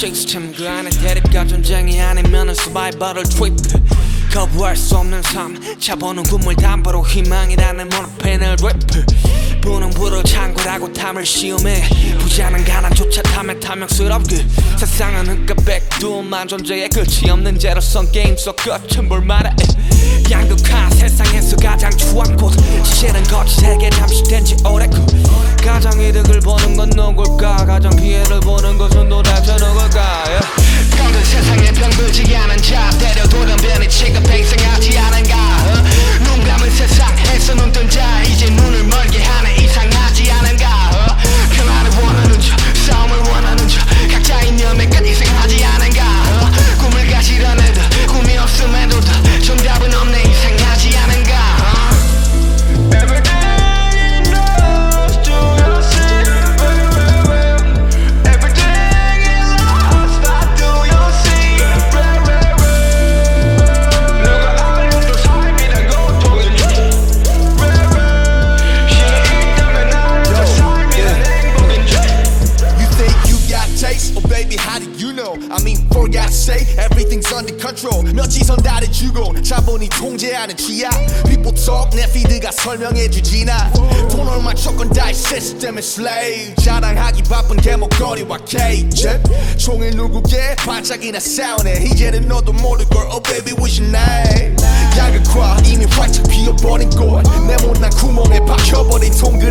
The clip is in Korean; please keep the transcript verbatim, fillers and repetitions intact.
시스템 그 안에 대립과 전쟁이 아니면은 서바이벌을 트립 거부할 수 없는 삶 차보는 국물 담보로 희망이라는 모노펜을 랩 부는 불을 창고라고 탐을 시험해 부자는 가난조차 탐에 탐욕스럽게 세상은 흑과 백두만 존재의 끝이 없는 제로선 게임 속 끝은 볼만해 양극화 세상에서 가장 추한 곳 시실은 거칠게 잠식된 지 오래고 가장 이득을 보는 건 누굴까 가장 피해를 보는 것은 도대체 누굴까 병든 세상에 병들지 않은 자 때려 돌연변이 취급해 이상하지 않은가 어? 눈 감은 세상에서 눈 뜬 자 이제 눈을 멀게 하네 이상하지 않은가 어? 평화를 원하는 자 싸움을 원하는 자 각자의 이념에 끝 이상하지 않은가 어? 꿈을 가지던 애들 꿈이 없음에도 다 정답은 없네 이상하지 않은가 어? I mean for God's sake everything's under control 며치선 다려주고 자본이 통제하는 취약 People talk 내 피드가 설명해주지나 돈 얼마 조건 다이 시스템의 slave 자랑하기 바쁜 개목걸이와 케이지 종일 누구게 반짝이나 싸우네 이제는 너도 모를걸 Oh baby what's your name 야극화 이미 활짝 피어버린 꽃 내 못난 구멍에 박혀버린 통